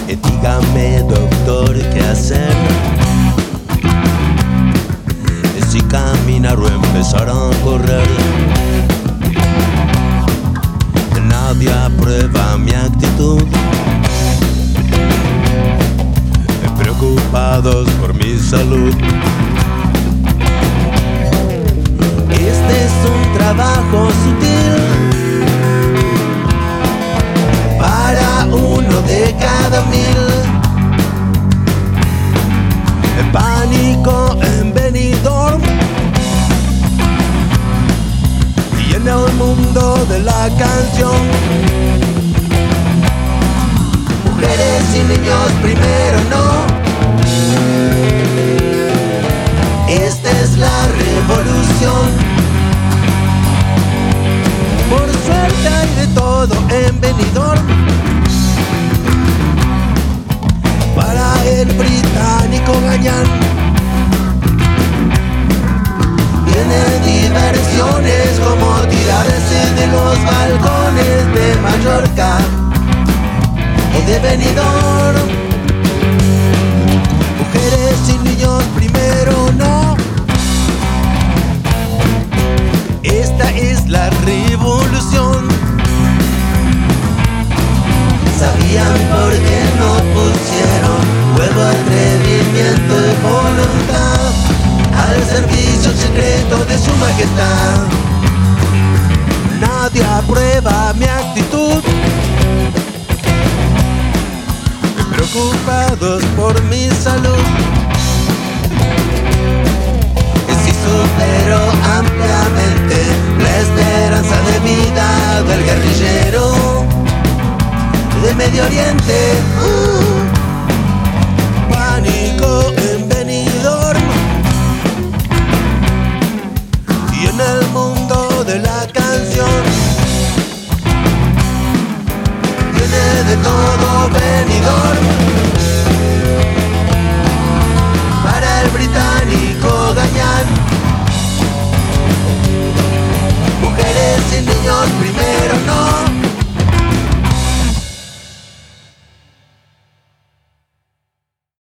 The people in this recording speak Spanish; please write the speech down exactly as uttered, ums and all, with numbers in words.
Eh, dígame, doctor, qué hacer. Eh, si caminar o empezar a correr. Nadie aprueba mi actitud. Eh, preocupados por mi salud. Este es un trabajo sutil para uno de cada mil. El pánico en Benidorm y en el mundo de la canción. Mujeres y niños primero, no. Esta es la revolución. Por suerte hay de todo en Benidorm. Para el británico Gañán tiene diversiones como tirarse de los balcones de Mallorca o de Benidorm. Mujeres y niños primero, no. Esta es la revolución. ¿Sabían por qué no pusieron huevo, atrevimiento y voluntad al servicio secreto de su majestad? Nadie aprueba mi actitud. Preocupados por mi salud. Si supero ampliamente la esperanza de vida del guerrillero de Medio Oriente. uh, Pánico en Benidorm y en el mundo de la canción. Tiene de todo Benidorm.